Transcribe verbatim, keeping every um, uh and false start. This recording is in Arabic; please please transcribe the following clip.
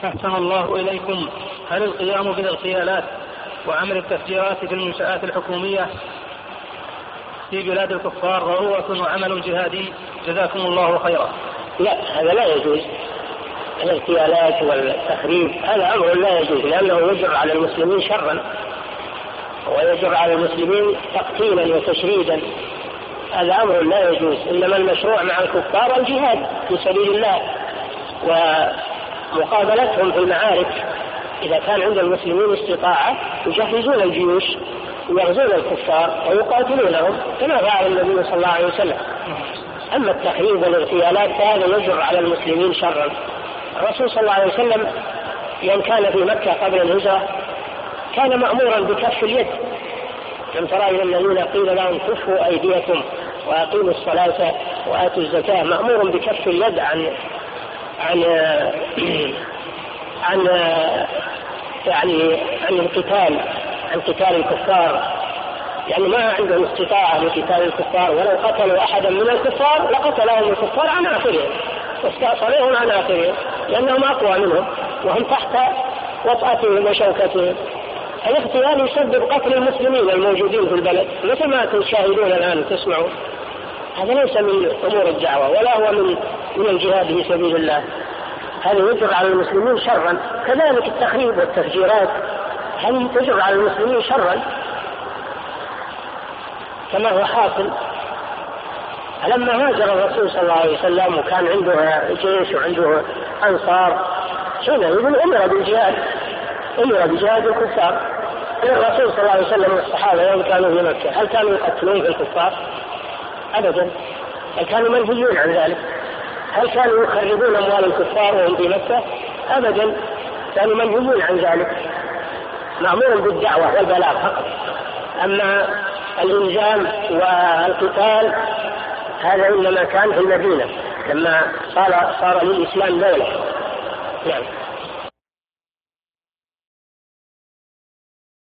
أحسن الله إليكم. هل القيام بالاغتيالات وعمل التفجيرات في المنشآت الحكومية في بلاد الكفار ضرورة وعمل جهادي؟ جزاكم الله خيرا. لا، هذا لا يجوز. الاغتيالات والتخريب هذا أمر لا يجوز، لأنه يجر على المسلمين شرا ويجر على المسلمين تقتيلا وتشريدا. هذا أمر لا يجوز. إنما المشروع مع الكفار الجهاد في سبيل الله ومقابلتهم في المعارك. إذا كان عند المسلمين استطاعة يجهزون الجيوش ويغزون الكفار ويقاتلونهم كما فعل النبي صلى الله عليه وسلم. أما التخريب والاغتيالات فهذا يجر على المسلمين شرا. الرسول صلى الله عليه وسلم يوم كان في مكة قبل الهجرة كان مأمورا بكف اليد. لم ترى إلى الذين قيل لهم كفوا أيديكم وأقيموا الصلاة وآتوا الزكاة، مأمور بكف اليد عن عن عن يعني عن القتال عن قتال الكفار. يعني ما عندهم استطاعة لقتال الكفار، ولو قتلوا أحدا من الكفار لقتلهم الكفار عن آخرهم واستأصلوهم عن آخرهم، لأنهم أقوى منهم وهم تحت وطأتهم وشوكتهم. الاغتيال يسبب قتل المسلمين الموجودين في البلد مثل ما تشاهدون الآن تسمعوا. هذا ليس من أمور الدعوة ولا هو من من الجهاد في سبيل الله. هذا يجر على المسلمين شرا. كذلك التخريب والتفجيرات هذه تجر على المسلمين شرا كما هو حاصل. لما هاجر الرسول صلى الله عليه وسلم وكان عنده جيش وعنده أنصار حينئذ أمر بالجهاد أمر بجهاد الكفار. الرسول صلى الله عليه وسلم والصحابة يوم كانوا في مكة هل كانوا يقتلون في الكفار؟ أبدا. هل كانوا منهيون عن ذلك؟ هل كانوا يخربون أموال الكفار وهم في مكة؟ أبدا، كانوا منهيون عن ذلك، مأمور بالدعوة والبلاغ فقط. أما الإلزام والقتال هذا إنما كان في المدينة لما صار صار للإسلام دولة. نعم.